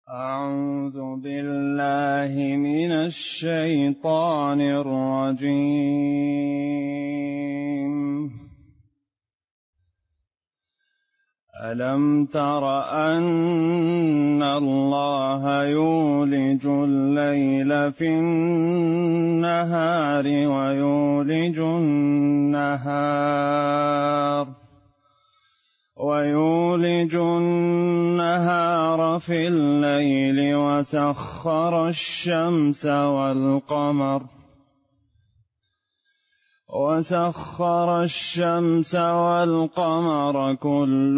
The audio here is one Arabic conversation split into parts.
أعوذ بالله من الشيطان الرجيم. ألم تر أن الله يولج الليل في النهار ويولج النهار في الليل وسخر الشمس والقمر كل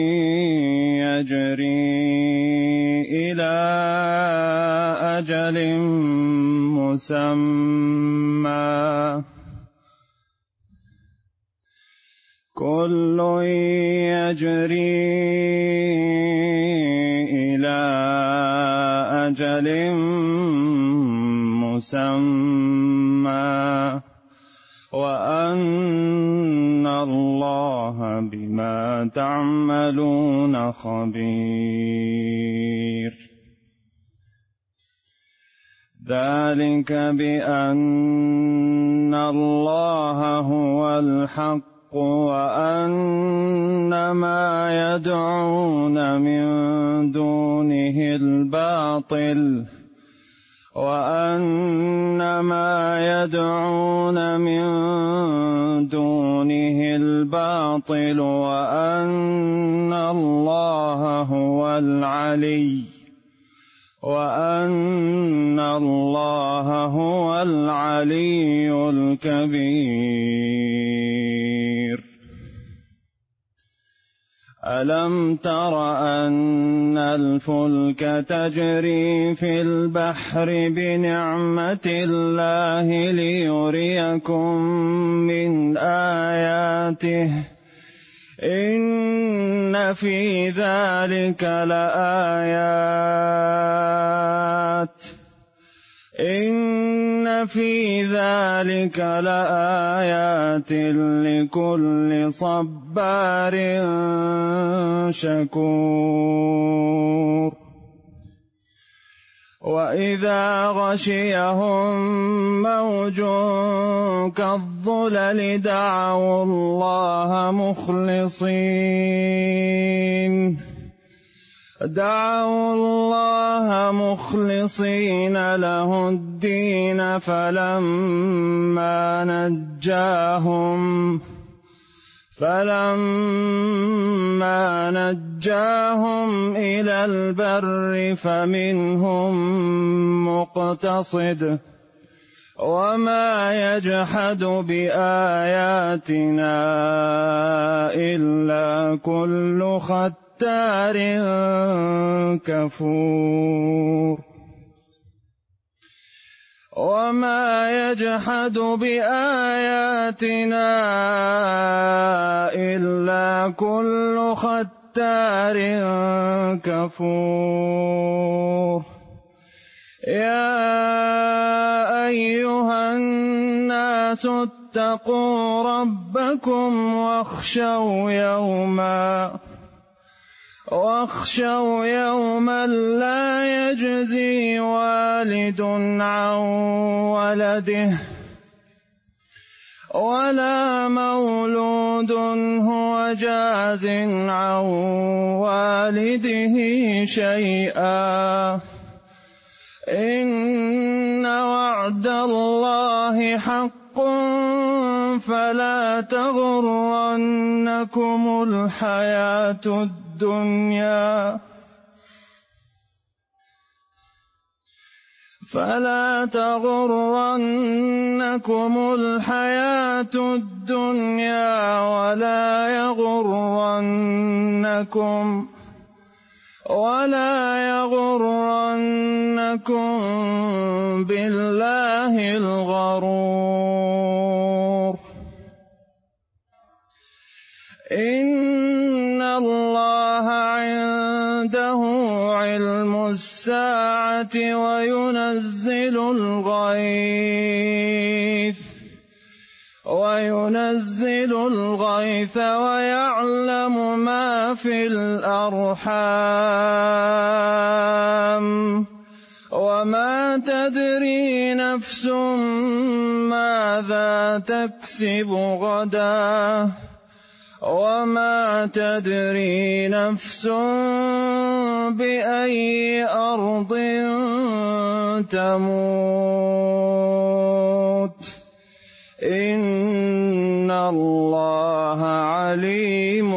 يجري إلى أجل مسمى وأن الله بما تعملون خبير. ذلك بأن الله هو الحق وأن ما يدعون من دونه الباطل وأن الله هو العلي الكبير. ألم تر أن الفلك تجري في البحر بنعمة الله ليريكم من آياته إن في ذلك لآيات لكل صبار شكور. وإذا غشيهم موج كالظلل دعوا الله مخلصين له الدين فلما نجاهم إلى البر فمنهم مقتصد وما يجحد بآياتنا إلا كل ختار كفور. يا أيها الناس اتقوا ربكم واخشوا يوما لا يجزي والد عن ولده ولا مولود هو جاز عن والده شيئا إن وعد الله حق فلا تغرنكم الحياة الدنيا ولا يغرنكم بالله الغرور. إن الله عنده علم الساعة وينزل الغيث ويعلم ما في الأرحام وما تدري نفس ماذا تكسب غدا وما تدري نفس بأي أرض تموت إن الله عليم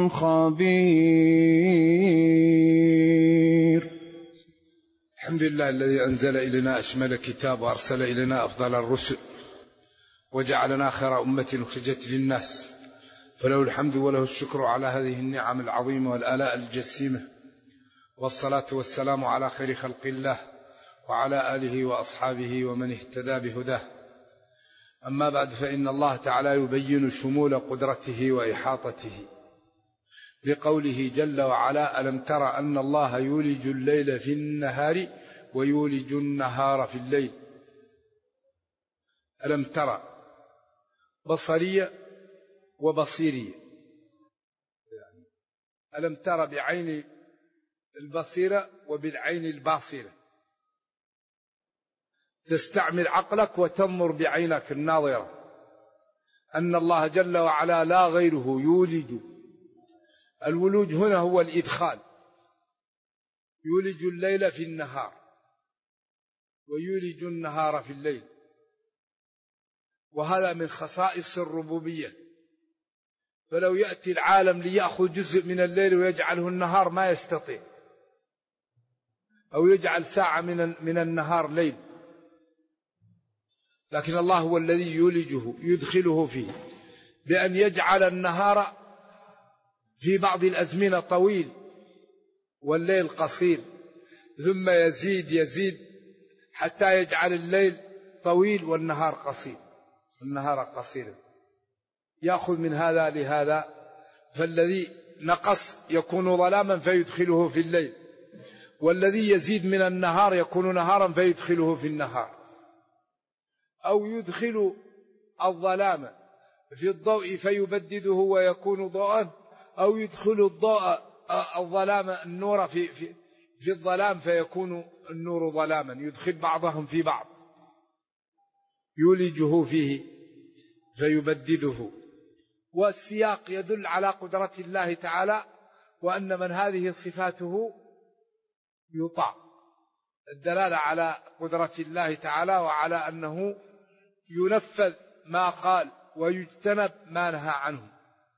خبير. الحمد لله الذي أنزل إلينا أشمل الكتاب وأرسل إلينا أفضل الرسل وجعلنا خير أمة أخرجت للناس، فله الحمد وله الشكر على هذه النعم العظيمة والآلاء الجسيمة، والصلاة والسلام على خير خلق الله وعلى آله وأصحابه ومن اهتدى بهداه. أما بعد، فإن الله تعالى يبين شمول قدرته وإحاطته بقوله جل وعلا: ألم تر أن الله يولج الليل في النهار ويولج النهار في الليل. ألم تر بصرية وبصيرية، ألم تر بعين البصيرة وبالعين الباصرة، تستعمل عقلك وتنظر بعينك الناظرة أن الله جل وعلا لا غيره يولج. الولوج هنا هو الإدخال، يولج الليل في النهار ويولج النهار في الليل، وهذا من خصائص الربوبية. فلو يأتي العالم ليأخذ جزء من الليل ويجعله النهار ما يستطيع، أو يجعل ساعة من النهار ليل، لكن الله هو الذي يولجه يدخله فيه بأن يجعل النهار في بعض الأزمنة طويل والليل قصير، ثم يزيد حتى يجعل الليل طويل والنهار قصير، النهار قصير، يأخذ من هذا لهذا. فالذي نقص يكون ظلاما فيدخله في الليل، والذي يزيد من النهار يكون نهارا فيدخله في النهار، أو يدخل الظلام في الضوء فيبدده ويكون ضوءا، أو يدخل الظلام النور في الظلام فيكون النور ظلاما، يدخل بعضهم في بعض، يولجه فيه فيبدده. والسياق يدل على قدرة الله تعالى، وأن من هذه صفاته يطاع، الدلالة على قدرة الله تعالى وعلى أنه ينفذ ما قال ويجتنب ما نهى عنه.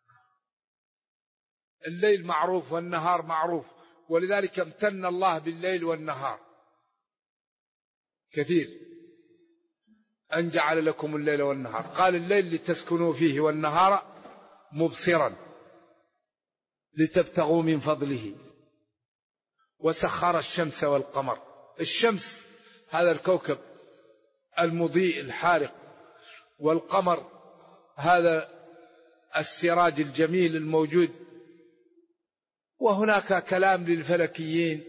الليل معروف والنهار معروف، ولذلك امتن الله بالليل والنهار كثير، أن جعل لكم الليل والنهار. قال الليل لتسكنوا فيه والنهار مبصرا لتبتغوا من فضله، وسخر الشمس والقمر. الشمس هذا الكوكب المضيء الحارق، والقمر هذا السراج الجميل الموجود. وهناك كلام للفلكيين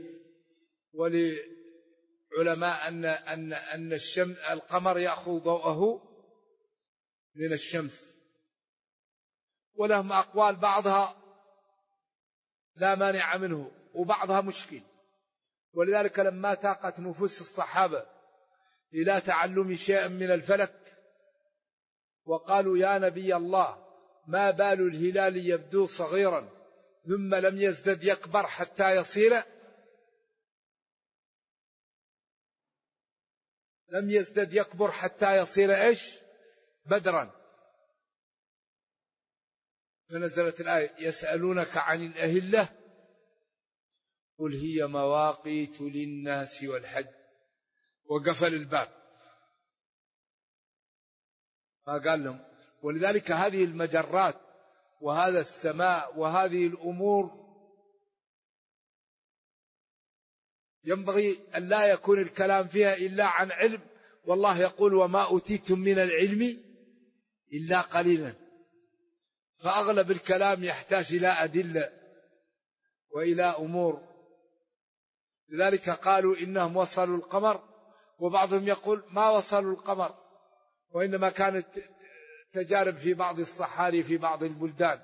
ولعلماء أن القمر يأخذ ضوءه من الشمس، ولهم أقوال بعضها لا مانع منه وبعضها مشكل. ولذلك لما تاقت نفوس الصحابة إلى تعلم شيء من الفلك وقالوا: يا نبي الله، ما بال الهلال يبدو صغيرا ثم لم يزدد يكبر حتى يصير، لم يزدد يكبر حتى يصير إيش؟ بدرا. فنزلت الآية: يسألونك عن الأهلة قل هي مواقيت للناس والحج، وقفل الباب ما قال لهم. ولذلك هذه المجرات وهذا السماء وهذه الأمور ينبغي أن لا يكون الكلام فيها إلا عن علم، والله يقول: وما أوتيتم من العلم إلا قليلا. فأغلب الكلام يحتاج إلى أدلة وإلى أمور. لذلك قالوا إنهم وصلوا القمر، وبعضهم يقول ما وصلوا القمر، وإنما كانت تجارب في بعض الصحاري في بعض البلدان،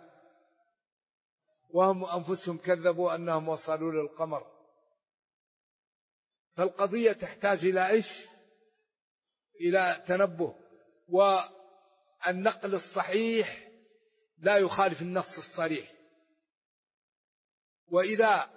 وهم أنفسهم كذبوا أنهم وصلوا للقمر. فالقضية تحتاج إلى إيش؟ إلى تنبه. والنقل الصحيح لا يخالف النص الصريح. وإذا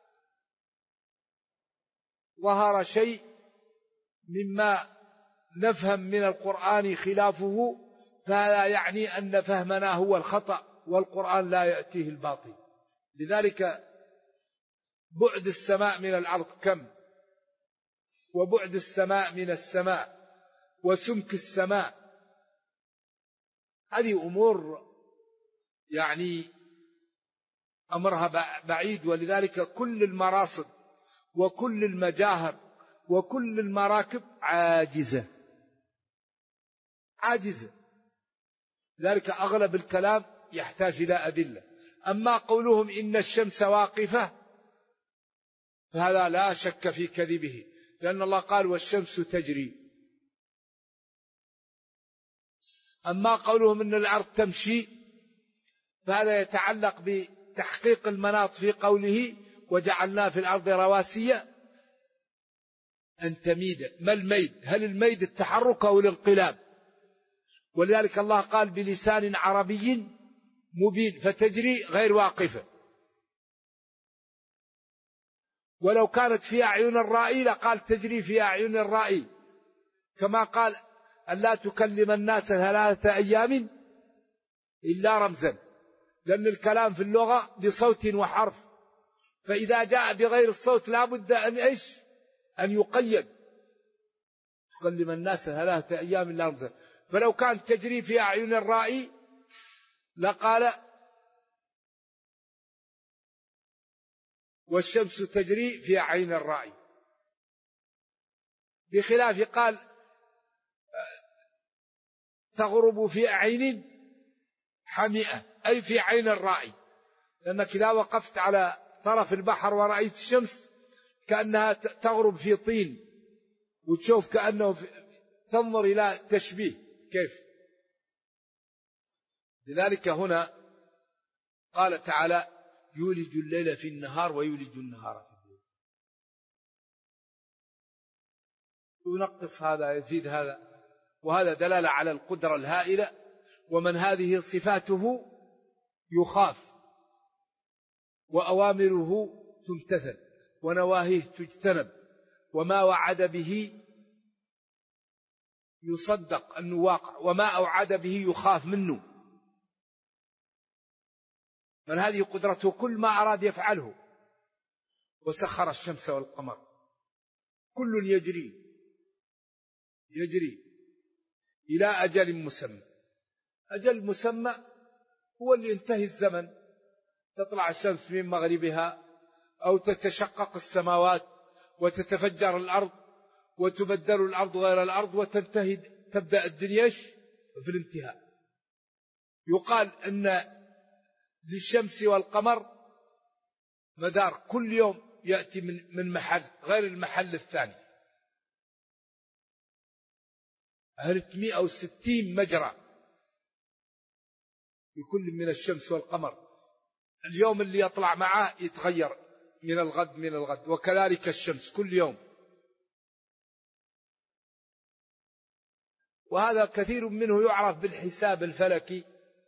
ظهر شيء مما نفهم من القرآن خلافه فهذا يعني أن فهمنا هو الخطأ، والقرآن لا يأتيه الباطل. لذلك بعد السماء من الأرض كم، وبعد السماء من السماء، وسمك السماء، هذه أمور يعني أمرها بعيد. ولذلك كل المراصد وكل المجاهر وكل المراكب عاجزة. ذلك أغلب الكلام يحتاج إلى أدلة. أما قولهم إن الشمس واقفة فهذا لا شك في كذبه، لأن الله قال والشمس تجري. أما قولهم إن الأرض تمشي فهذا يتعلق بتحقيق المناط في قوله وجعلنا في الأرض رواسي أن تميد. ما الميد؟ هل الميد التحرك أو الانقلاب؟ ولذلك الله قال بلسان عربي مبين فتجري غير واقفة. ولو كانت في أعين الرائي لقال تجري في أعين الرائي، كما قال ألا تكلم الناس 3 أيام إلا رمزا، لأن الكلام في اللغة بصوت وحرف، فإذا جاء بغير الصوت لا بد أن يقيد. تكلم الناس 3 أيام إلا رمزا. فلو كانت تجري في أعين الرائي لقال والشمس تجري في عين الرائي، بخلاف قال تغرب في عين حمئة، أي في عين الرائي، لأنك إذا وقفت على طرف البحر ورأيت الشمس كأنها تغرب في طين، وتشوف كأنه تنظر إلى تشبيه كيف. لذلك هنا قال تعالى يولج الليل في النهار ويولج النهار في الليل، ينقص هذا يزيد هذا، وهذا دلالة على القدرة الهائلة. ومن هذه صفاته يخاف، وأوامره تمتثل، ونواهيه تجتنب، وما وعد به يصدق أنه واقع، وما أوعد به يخاف منه. من هذه قدرته كل ما أراد يفعله. وسخر الشمس والقمر كل يجري إلى أجل مسمى. أجل مسمى هو اللي ينتهي الزمن، تطلع الشمس من مغربها أو تتشقق السماوات وتتفجر الأرض وتبدل الأرض غير الأرض وتنتهي، تبدأ الدنيا في الانتهاء. يقال أن للشمس والقمر مدار، كل يوم يأتي من محل غير المحل الثاني. 360 مجرى لكل من الشمس والقمر. اليوم اللي يطلع معه يتغير من الغد، وكذلك الشمس كل يوم. وهذا كثير منه يعرف بالحساب الفلكي.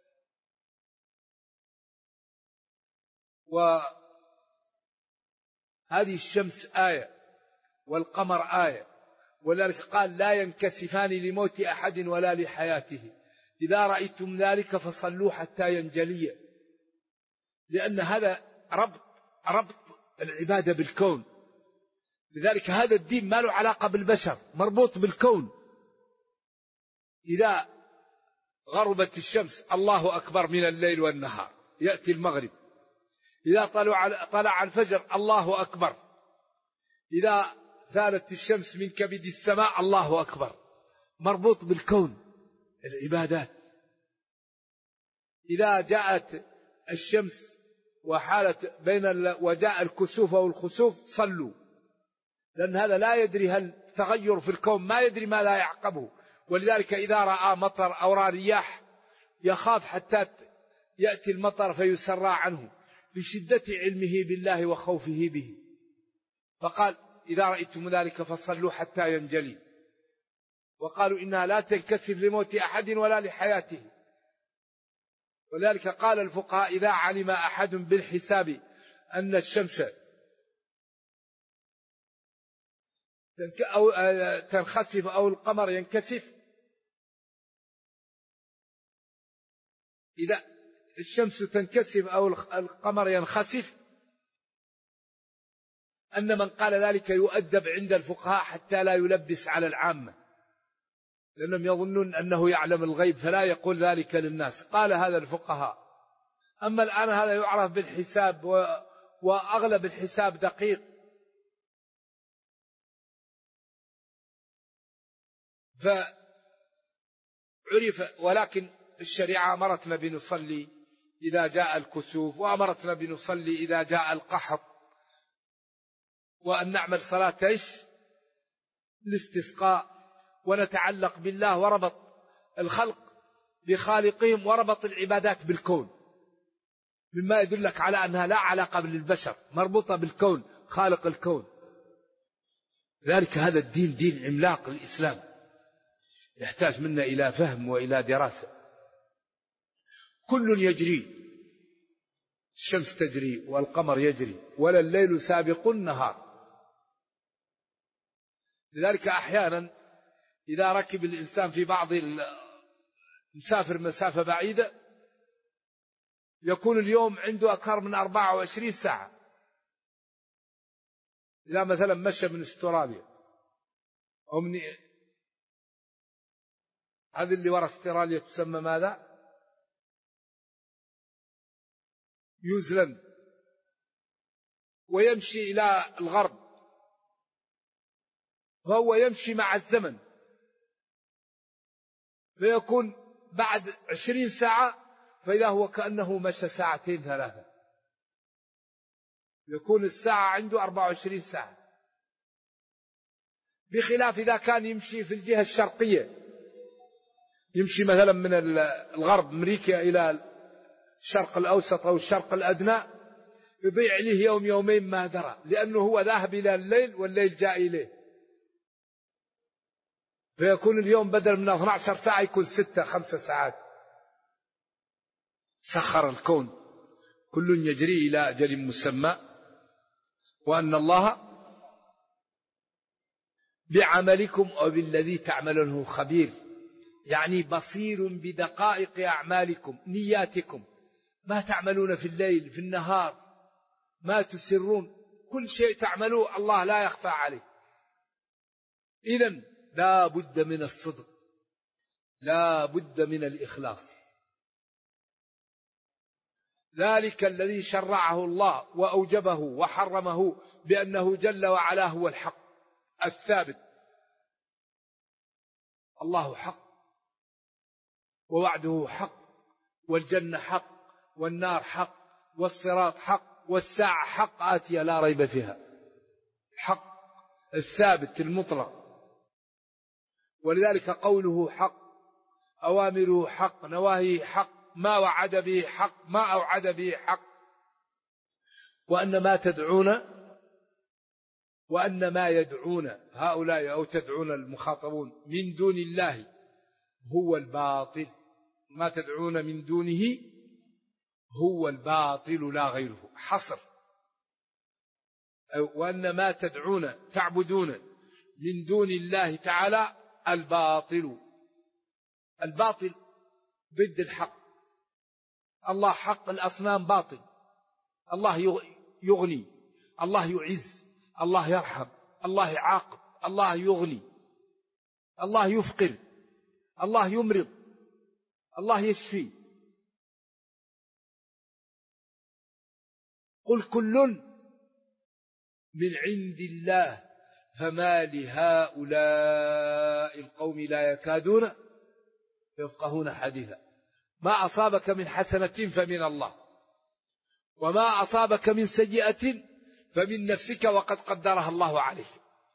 وهذه الشمس آية والقمر آية، ولذلك قال لا ينكسفان لموت أحد ولا لحياته، إذا رأيتم ذلك فصلوا حتى ينجلي. لأن هذا ربط العبادة بالكون. لذلك هذا الدين ما له علاقة بالبشر، مربوط بالكون. إذا غربت الشمس الله أكبر من الليل والنهار، يأتي المغرب. إذا طلع الفجر الله أكبر. إذا زالت الشمس من كبد السماء الله أكبر. مربوط بالكون العبادات. إذا جاءت الشمس وحالت وجاء الكسوف والخسوف صلوا، لأن هذا لا يدري هل تغير في الكون، ما يدري ما لا يعقبه. ولذلك إذا رأى مطر أو رأى رياح يخاف حتى يأتي المطر فيسرى عنه لشدة علمه بالله وخوفه به. فقال إذا رأيتم ذلك فصلوا حتى ينجلي، وقالوا إنها لا تنكسر لموت أحد ولا لحياته. ولذلك قال الفقهاء إذا علم أحد بالحساب أن الشمس أو تنخسف أو القمر ينكسف، إذا الشمس تنكسف أو القمر ينخسف، أن من قال ذلك يؤدب عند الفقهاء حتى لا يلبس على العامة، لأنهم يظنون أنه يعلم الغيب فلا يقول ذلك للناس. قال هذا الفقهاء. أما الآن هذا يعرف بالحساب، وأغلب الحساب دقيق، فعرف. ولكن الشريعة أمرتنا بنصلي إذا جاء الكسوف، وأمرتنا بنصلي إذا جاء القحط، وأن نعمل صلاة الاستسقاء، ونتعلق بالله، وربط الخلق بخالقهم، وربط العبادات بالكون، مما يدلك على أنها لا علاقة بالبشر، مربوطة بالكون، خالق الكون. ذلك هذا الدين دين عملاق الإسلام، يحتاج منا إلى فهم وإلى دراسة. كل يجري، الشمس تجري والقمر يجري، ولا الليل سابق النهار. لذلك أحيانا إذا ركب الإنسان في بعض مسافر مسافة بعيدة، يكون اليوم عنده أكثر من 24 ساعة. إذا مثلا مشى من استراليا أو من هذه اللي وراء استراليا تسمى ماذا؟ نيوزيلندا، ويمشي إلى الغرب، فهو يمشي مع الزمن، فيكون بعد 20 ساعة فإذا هو كأنه مشى ساعتين ثلاثة، يكون الساعة عنده 24 ساعة. بخلاف إذا كان يمشي في الجهة الشرقية، يمشي مثلا من الغرب أمريكا إلى الشرق الأوسط أو الشرق الأدنى، يضيع له يوم يومين ما درى، لأنه هو ذاهب إلى الليل والليل جاء إليه، فيكون اليوم بدل من 12 ساعة يكون 6-5 ساعات. سخر الكون، كل يجري إلى أجل مسمى، وأن الله بعملكم أو بالذي تعملونه خبير، يعني بصير بدقائق أعمالكم، نياتكم، ما تعملون في الليل في النهار، ما تسرون، كل شيء تعملوه الله لا يخفى عليه. إذن لا بد من الصدق، لا بد من الإخلاص. ذلك الذي شرعه الله وأوجبه وحرمه بأنه جل وعلا هو الحق الثابت. الله حق، ووعده حق، والجنة حق، والنار حق، والصراط حق، والساعة حق آتية لا ريب فيها، حق الثابت المطلق. ولذلك قوله حق، أوامره حق، نواهيه حق، ما وعد به حق، ما أوعد به حق. وأن ما يدعون هؤلاء أو تدعون المخاطبون من دون الله هو الباطل، ما تدعون من دونه هو الباطل لا غيره، حصر. وأن ما تدعون تعبدون من دون الله تعالى الباطل. الباطل ضد الحق. الله حق، الأصنام باطل. الله يغني، الله يعز، الله يرحم، الله يعاقب، الله يغني، الله يفقر، الله يمرض، الله يشفي. قل كل من عند الله فما لهؤلاء القوم لا يكادون يفقهون حديثا. ما أصابك من حسنة فمن الله، وما أصابك من سيئة فمن نفسك وقد قدرها الله عليه.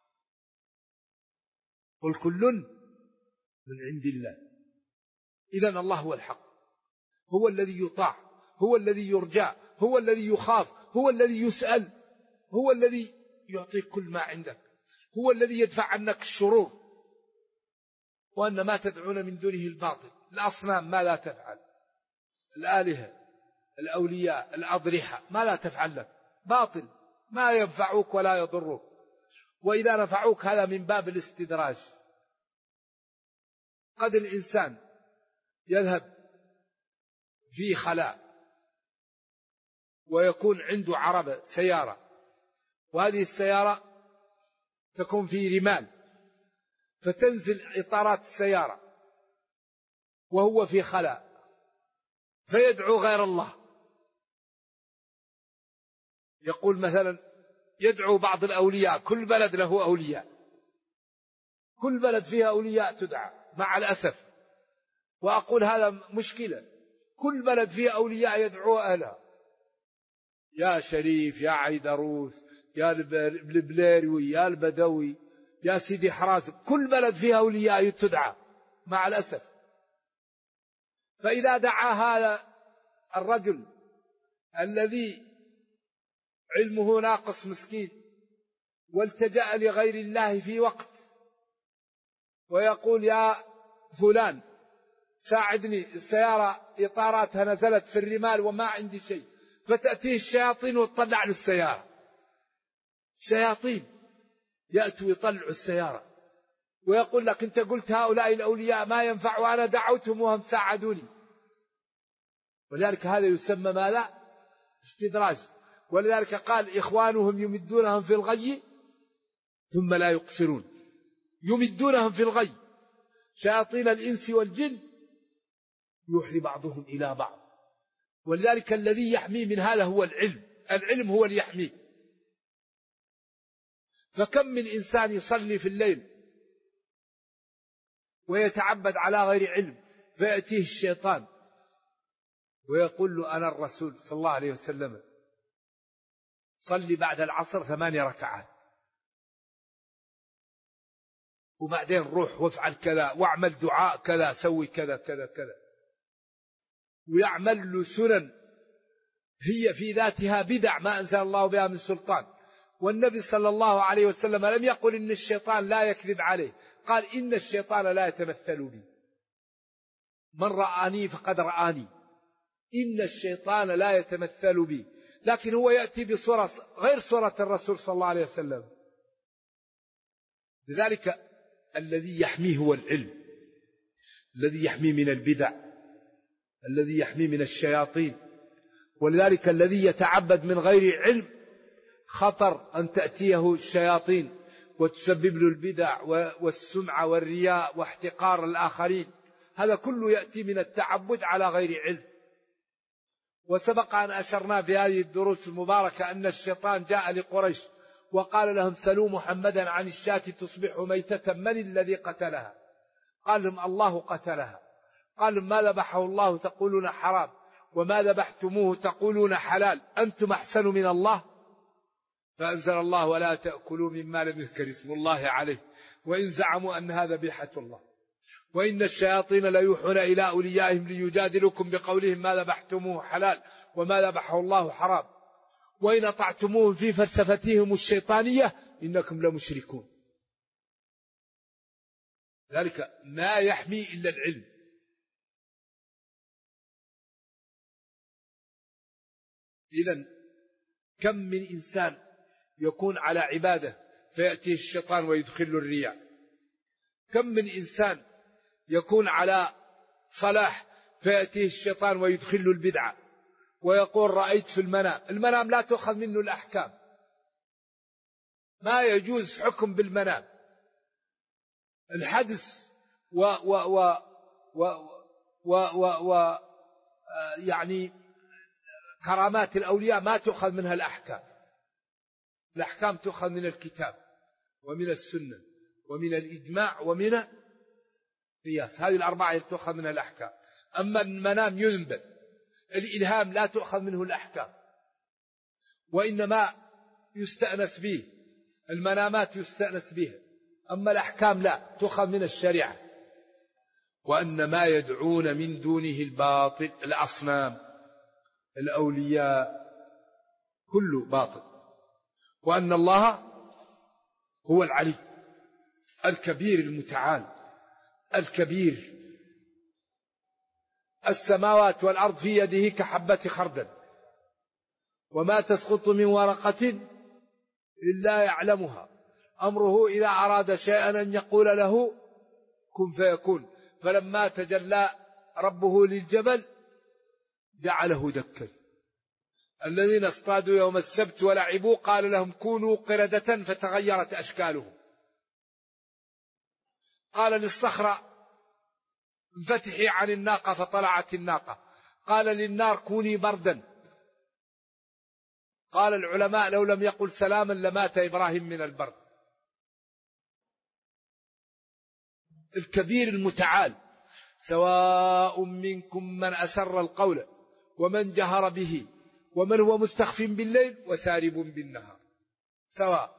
قل كل من عند الله. إذن الله هو الحق، هو الذي يطاع، هو الذي يرجى، هو الذي يخاف، هو الذي يسأل، هو الذي يعطيك كل ما عندك، هو الذي يدفع عنك الشرور، وأن ما تدعون من دونه الباطل. الأصنام ما لا تفعل، الآلهة، الأولياء، الأضرحة ما لا تفعل لك، باطل، ما ينفعوك ولا يضروك، وإذا نفعوك هذا من باب الاستدراج. قد الإنسان يذهب في خلاء ويكون عنده عربة سيارة، وهذه السيارة تكون في رمال، فتنزل إطارات السيارة وهو في خلاء فيدعو غير الله. يقول مثلا يدعو بعض الأولياء، كل بلد له أولياء، كل بلد فيها أولياء تدعى مع الأسف، وأقول هذا مشكلة، كل بلد فيها أولياء يدعو أهلها، يا شريف، يا عيدروس، يا البليروي، يا البدوي، يا سيدي حراسب، كل بلد فيها أولياء تدعى مع الأسف. فإذا دعا هذا الرجل الذي علمه ناقص مسكين والتجأ لغير الله في وقت ويقول يا فلان ساعدني، السيارة إطاراتها نزلت في الرمال وما عندي شيء، فتأتيه الشياطين وتطلع له السيارة، الشياطين يأتوا يطلعوا السيارة ويقول لك أنت قلت هؤلاء الأولياء ما ينفع وأنا دعوتهم وهم ساعدوني. ولذلك هذا يسمى ماذا؟ استدراج. ولذلك قال إخوانهم يمدونهم في الغي ثم لا يقصرون، يمدونهم في الغي، شياطين الإنس والجن يوحي بعضهم إلى بعض. ولذلك الذي يحمي من هذا هو العلم، العلم هو اللي يحميه. فكم من إنسان يصلي في الليل ويتعبد على غير علم، فيأتيه الشيطان ويقول له أنا الرسول صلى الله عليه وسلم صلي بعد العصر 8 ركعات، وبعدين روح وافعل كذا واعمل دعاء كذا، سوي كذا كذا كذا، ويعمل له سنن هي في ذاتها بدع ما أنزل الله بها من سلطان. والنبي صلى الله عليه وسلم لم يقل إن الشيطان لا يكذب عليه، قال إن الشيطان لا يتمثل بي، من رآني فقد رآني، إن الشيطان لا يتمثل بي، لكن هو يأتي بصورة غير صورة الرسول صلى الله عليه وسلم. لذلك الذي يحميه هو العلم، الذي يحميه من البدع، الذي يحميه من الشياطين. ولذلك الذي يتعبد من غير علم خطر أن تأتيه الشياطين وتسبب له البدع والسمعة والرياء واحتقار الآخرين، هذا كله يأتي من التعبد على غير علم. وسبق أن أشرنا في هذه الدروس المباركة أن الشيطان جاء لقريش وقال لهم سلوا محمدا عن الشاة تصبح ميتة من الذي قتلها؟ قال لهم الله قتلها. قال لهم ما ذبحه الله تقولون حرام، وما ذبحتموه تقولون حلال، أنتم أحسن من الله؟ فأنزل الله ولا تأكلوا مما لم يذكر اسم الله عليه وإن زعموا أن هذا ذبيحة الله، وإن الشياطين ليوحون إلى أوليائهم ليجادلوكم بقولهم ما ذبحتموه حلال وما ذبحه الله حرام وإن أطعتموهم في فلسفتهم الشيطانية إنكم لمشركون. ذلك ما يحمي إلا العلم. إذن كم من إنسان يكون على عبادة فيأتيه الشيطان ويدخل الرياء، كم من إنسان يكون على صلاح فيأتيه الشيطان ويدخل البدعة ويقول رأيت في المنام، المنام لا تؤخذ منه الأحكام، ما يجوز حكم بالمنام. الحدث يعني كرامات الأولياء ما تؤخذ منها الأحكام، الأحكام تؤخذ من الكتاب ومن السنة ومن الإجماع ومن القياس، هذه الأربعة تؤخذ منها الأحكام. أما المنام ينبت، الإلهام لا تؤخذ منه الأحكام، وإنما يستأنس به، المنامات يستأنس بها، أما الأحكام لا تؤخذ من الشريعة. وأن ما يدعون من دونه الباطل، الأصنام، الأولياء، كله باطل، وأن الله هو العلي الكبير المتعال الكبير. السماوات والأرض في يده كحبة خردل وما تسقط من ورقة إلا يعلمها أمره إذا أراد شيئا أن يقول له كن فيكون. فلما تجلى ربه للجبل جعله دكا. الذين اصطادوا يوم السبت ولعبوا قال لهم كونوا قردة فتغيرت أشكالهم. قال للصخرة انفتحي عن الناقة فطلعت الناقة. قال للنار كوني بردا. قال العلماء لو لم يقل سلاما لمات إبراهيم من البرد. الكبير المتعال. سواء منكم من أسر القول ومن جهر به ومن هو مستخف بالليل وسارب بالنهار سواء.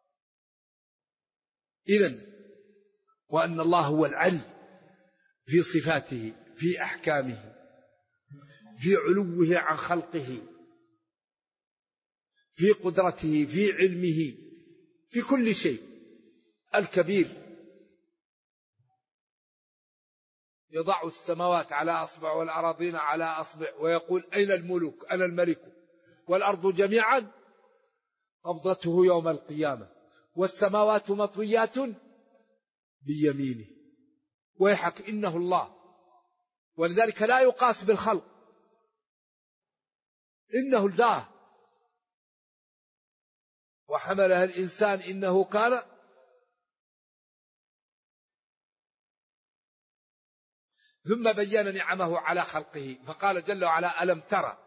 إذن وأن الله هو العلي في صفاته في أحكامه في علوه عن خلقه في قدرته في علمه في كل شيء الكبير. يضع السماوات على أصبع والأراضين على أصبع ويقول أين الملوك أنا الملك والأرض جميعا قبضته يوم القيامة والسماوات مطويات بيمينه ويحك إنه الله. ولذلك لا يقاس بالخلق إنه الله. وحملها الإنسان إنه كان ثم بين نعمه على خلقه فقال جل وعلا ألم ترى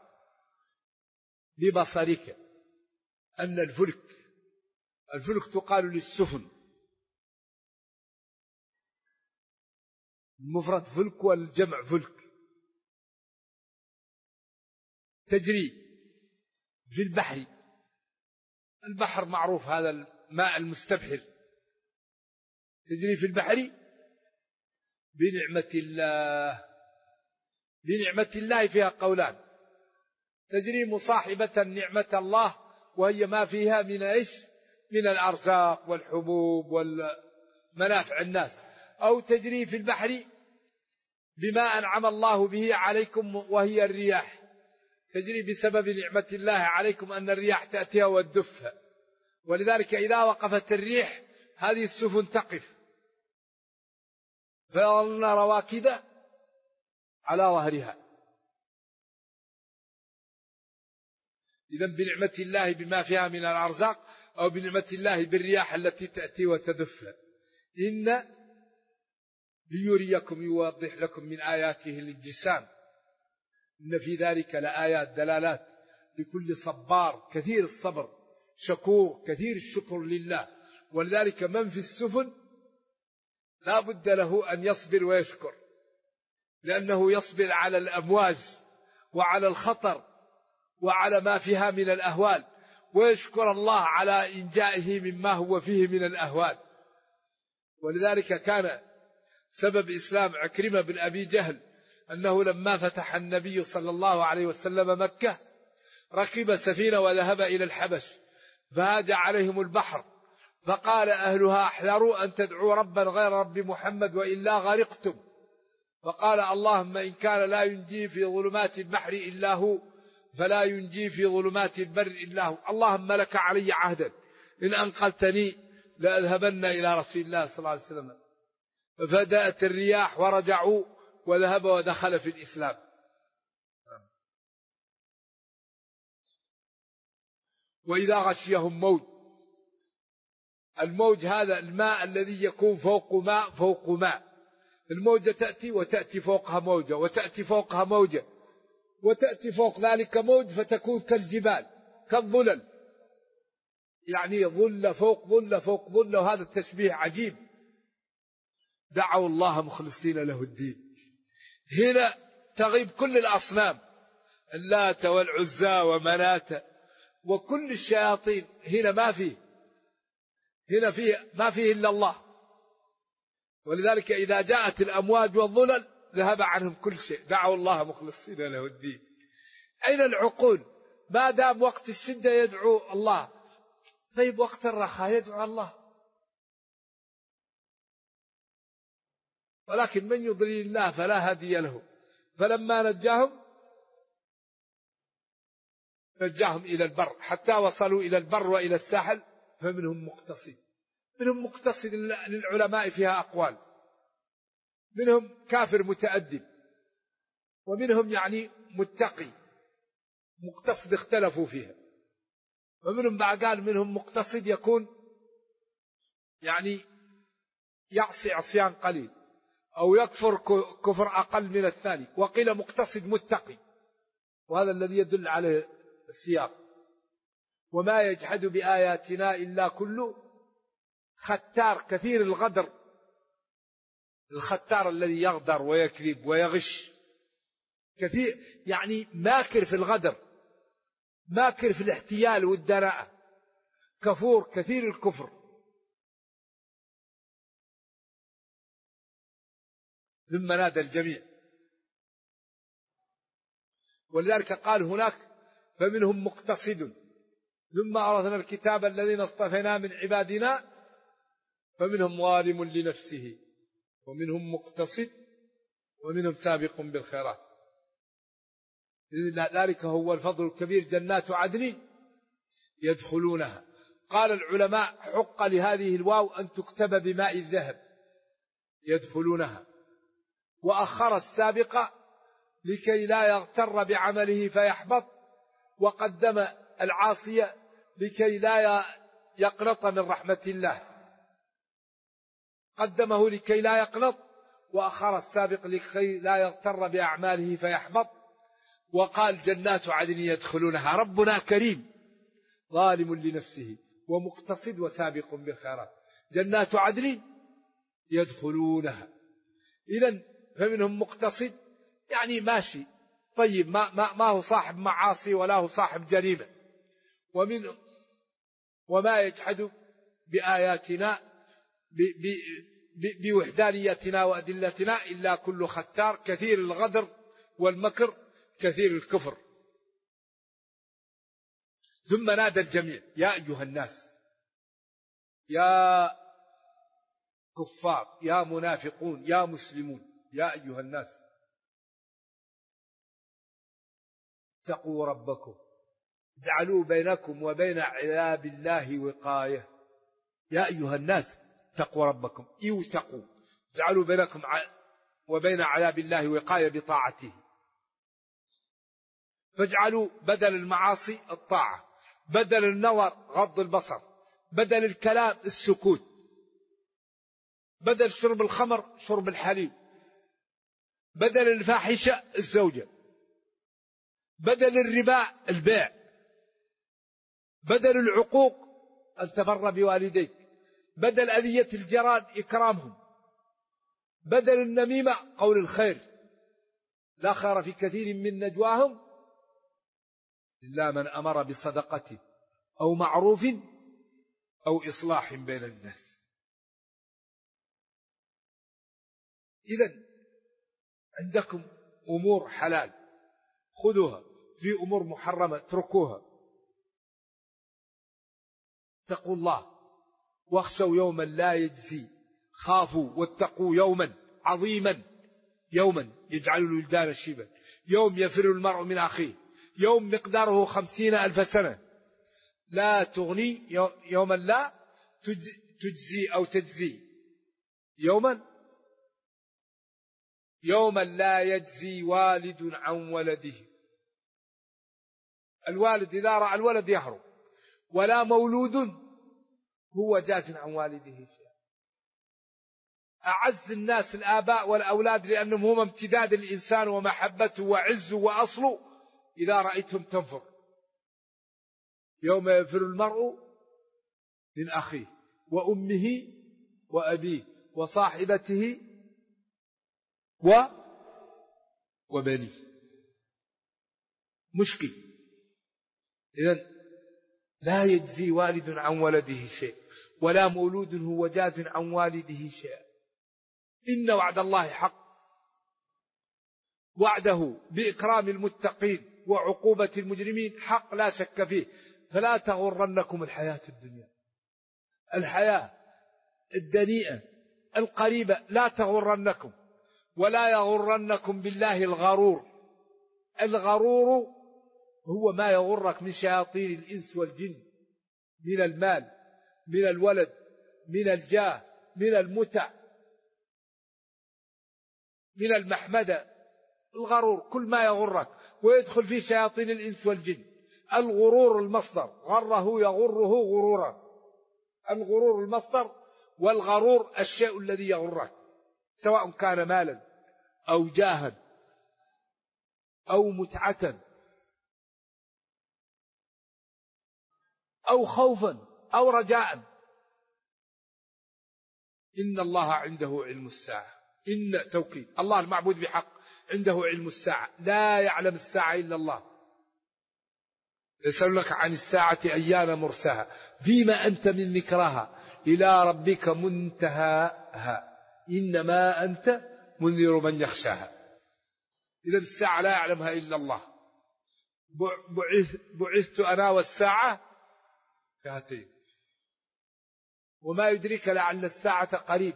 ببصرك أن الفلك تقال للسفن المفرد فلك والجمع فلك تجري في البحر. البحر معروف هذا الماء المستبحر تجري في البحر بنعمة الله فيها قولان. تجري مصاحبة نعمة الله وهي ما فيها من إيش من الأرزاق والحبوب والمنافع الناس. أو تجري في البحر بما أنعم الله به عليكم وهي الرياح تجري بسبب نعمة الله عليكم أن الرياح تأتيها والدفها. ولذلك إذا وقفت الريح هذه السفن تقف فيظلن رواكد على ظهرها. إذن بنعمة الله بما فيها من الأرزاق أو بنعمة الله بالرياح التي تأتي وتدفها. إن ليريكم يوضح لكم من آياته للجسام إن في ذلك لآيات دلالات لكل صبار كثير الصبر شكور كثير الشكر لله. ولذلك من في السفن لا بد له أن يصبر ويشكر لأنه يصبر على الأمواج وعلى الخطر وعلى ما فيها من الأهوال ويشكر الله على إنجائه مما هو فيه من الأهوال. ولذلك كان سبب إسلام عكرمة بن أبي جهل أنه لما فتح النبي صلى الله عليه وسلم مكة ركب سفينة وذهب إلى الحبش فهاج عليهم البحر فقال أهلها احذروا أن تدعوا ربا غير رب محمد وإلا غرقتم. فقال اللهم إن كان لا ينجي في ظلمات البحر إلا هو فلا ينجي في ظلمات البر إلا هو. اللهم لك علي عهدا إن أنقلتني لأذهبن إلى رسول الله صلى الله عليه وسلم. ففدأت الرياح ورجعوا وذهب ودخل في الإسلام. وإذا غشيهم موج الموج هذا الماء الذي يكون فوق ماء فوق ماء. الموجة تأتي وتأتي فوقها موجة وتأتي فوقها موجة وتأتي فوق ذلك موج فتكون كالجبال كالظلل يعني ظل فوق ظل فوق ظل. وهذا التشبيه عجيب. دعوا الله مخلصين له الدين. هنا تغيب كل الأصنام اللات والعزى ومناة وكل الشياطين. هنا ما فيه إلا الله. ولذلك إذا جاءت الأمواج والظلل ذهب عنهم كل شيء. دعوا الله مخلصين له الدين. أين العقول؟ ما دام وقت الشدة يدعو الله طيب وقت الرخاء يدعو الله ولكن من يضلل الله فلا هادي له. فلما نجاهم إلى البر، حتى وصلوا إلى البر وإلى الساحل، فمنهم مقتصد. منهم مقتصد للعلماء فيها أقوال، منهم كافر متأدب، ومنهم يعني متقي مقتصد اختلفوا فيها. ومنهم بعد قال منهم مقتصد يكون يعني يعصي عصيان قليل أو يكفر كفر أقل من الثاني، وقيل مقتصد متقي، وهذا الذي يدل عليه السياق. وما يجحد بآياتنا إلا كل ختار كثير الغدر، الختار الذي يغدر ويكذب ويغش، كثير يعني ماكر في الغدر، ماكر في الاحتيال والدناءة، كفور كثير الكفر. ثم نادى الجميع، ولذلك قال هناك فمنهم مقتصد، ثم أورثنا الكتاب الذين اصطفينا من عبادنا فمنهم ظالم لنفسه ومنهم مقتصد ومنهم سابق بالخيرات. ذلك هو الفضل الكبير، جنات عدن يدخلونها. قال العلماء حق لهذه الواو أن تكتب بماء الذهب، يدخلونها، وأخر السابق لكي لا يغتر بعمله فيحبط، وقدم العاصية لكي لا يقنط من رحمة الله، قدمه لكي لا يقنط، وأخر السابق لكي لا يغتر بأعماله فيحبط. وقال جنات عدن يدخلونها. ربنا كريم، ظالم لنفسه ومقتصد وسابق بالخيرات، جنات عدن يدخلونها. إذن فمنهم مقتصد يعني ماشي طيب، ما هو صاحب معاصي ولا هو صاحب جريمة. وما يجحد بآياتنا بوحدانيتنا وأدلتنا إلا كل ختار كثير الغدر والمكر كثير الكفر. ثم نادى الجميع يا أيها الناس، يا كفار، يا منافقون، يا مسلمون، يا أيها الناس اتقوا ربكم اجعلوا بينكم وبين عذاب الله وقاية. يا أيها الناس اتقوا ربكم، اتقوا، اجعلوا بينكم وبين عذاب الله وقاية بطاعته. فاجعلوا بدل المعاصي الطاعة، بدل النظر غض البصر، بدل الكلام السكوت، بدل شرب الخمر شرب الحليب، بدل الفاحشة الزوجة، بدل الربا البيع، بدل العقوق أن تبر بوالديك، بدل أذية الجيران إكرامهم، بدل النميمة قول الخير. لا خير في كثير من نجواهم إلا من أمر بصدقة أو معروف أو إصلاح بين الناس. إذن عندكم أمور حلال خذوها، في أمور محرمة اتركوها. اتقوا الله واخشوا يوما لا يجزي، خافوا واتقوا يوما عظيما، يوما يجعل الولدان شيبا، يوم يفر المرء من أخيه، يوم مقداره 50,000 سنة، لا تغني يوما لا تجزي أو تجزي، يوما لا يجزي والد عن ولده. الوالد إذا رأى الولد يهرب، ولا مولود هو جاز عن والده شيئا. أعز الناس الآباء والأولاد لأنهم هم امتداد الإنسان ومحبته وعزه وأصله. إذا رأيتهم تنفر، يوم يفر المرء من أخيه وأمه وأبيه وصاحبته وبنيه. مشكل. إذن لا يجزي والد عن ولده شيء، ولا مولود هو جاز عن والده شيئا. إن وعد الله حق، وعده بإكرام المتقين وعقوبة المجرمين حق لا شك فيه. فلا تغرنكم الحياة الدنيا، الحياة الدنيئة القريبة لا تغرنكم. ولا يغرنكم بالله الغرور. الغرور هو ما يغرك من شياطين الإنس والجن، من المال، من الولد، من الجاه، من المتع، من المحمدة. الغرور كل ما يغرك، ويدخل فيه شياطين الإنس والجن. الغرور المصدر، غره يغره غرورا. الغرور المصدر، والغرور الشيء الذي يغرك، سواء كان مالا أو جاها أو متعة أو خوفا أو رجاء. إن الله عنده علم الساعة. إن توكيد، الله المعبود بحق عنده علم الساعة، لا يعلم الساعة إلا الله. يسألونك عن الساعة أيان مرساها فيما أنت من ذكرها إلى ربك منتهاها إنما أنت منذر من يخشاها. إذا الساعة لا يعلمها إلا الله. بعثت أنا والساعة كهاتين، وما يدريك لعل الساعة قريب.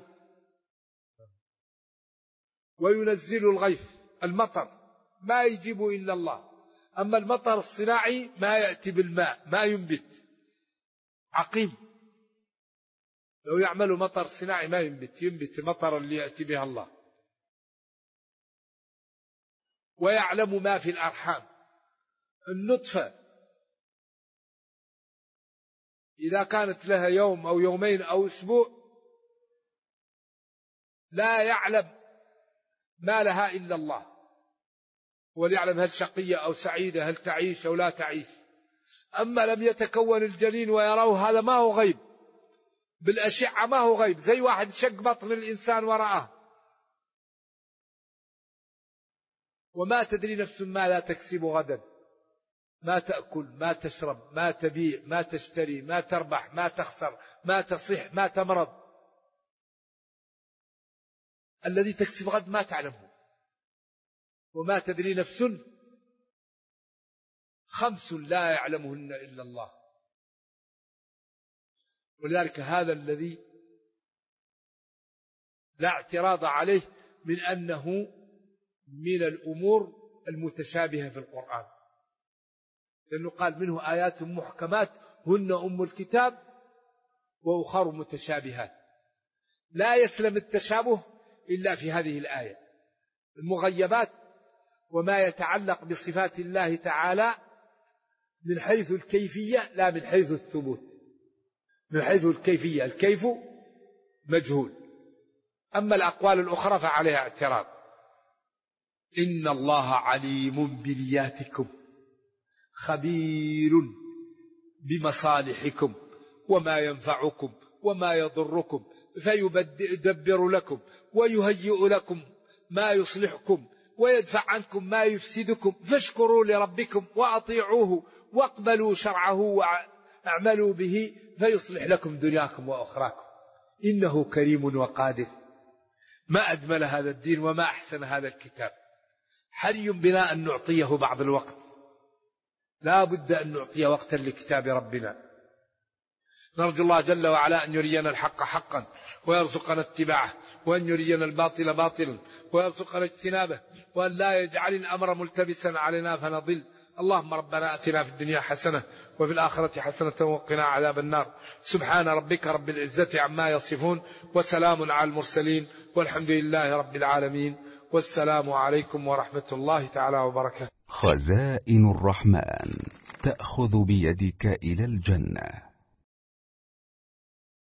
وينزل الغيث، المطر ما يجيب إلا الله. أما المطر الصناعي ما يأتي بالماء، ما ينبت، عقيم. لو يعمل مطر صناعي ما ينبت المطر اللي يأتي بها الله. ويعلم ما في الأرحام. النطفة إذا كانت لها يوم أو يومين أو أسبوع لا يعلم ما لها إلا الله. وليعلم هل شقية أو سعيدة، هل تعيش أو لا تعيش. أما لم يتكون الجنين ويروه، هذا ما هو غيب. بالأشعة ما هو غيب، زي واحد شق بطن الإنسان ورآه. وما تدري نفس ما لا تكسب غدا، ما تأكل، ما تشرب، ما تبيع، ما تشتري، ما تربح، ما تخسر، ما تصح، ما تمرض. الذي تكسب غد ما تعلمه. وما تدري نفس، 5 لا يعلمهن إلا الله. ولذلك هذا الذي لا اعتراض عليه من أنه من الأمور المتشابهة في القرآن، لأنه قال منه آيات محكمات هن أم الكتاب وأخر متشابهات. لا يسلم التشابه إلا في هذه الآية. المغيبات وما يتعلق بصفات الله تعالى من حيث الكيفية لا من حيث الثبوت. من حيث الكيفية، الكيف مجهول. أما الأقوال الأخرى فعليها اعتراض. إن الله عليم بنياتكم خبير بمصالحكم وما ينفعكم وما يضركم فيدبر لكم ويهيئ لكم ما يصلحكم ويدفع عنكم ما يفسدكم. فاشكروا لربكم وأطيعوه واقبلوا شرعه واعملوا به فيصلح لكم دنياكم وأخراكم. إنه كريم وقادر. ما أجمل هذا الدين وما أحسن هذا الكتاب. حري بنا أن نعطيه بعض الوقت. لا بد أن نعطي وقتا لكتاب ربنا. نرجو الله جل وعلا أن يرينا الحق حقا ويرزقنا اتباعه، وأن يرينا الباطل باطلا ويرزقنا اجتنابه، وأن لا يجعل الأمر ملتبسا علينا فنضل. اللهم ربنا أتنا في الدنيا حسنة وفي الآخرة حسنة وقنا عذاب النار. سبحان ربك رب العزة عما يصفون وسلام على المرسلين والحمد لله رب العالمين. والسلام عليكم ورحمة الله تعالى وبركاته. خزائن الرحمن تأخذ بيدك إلى الجنة.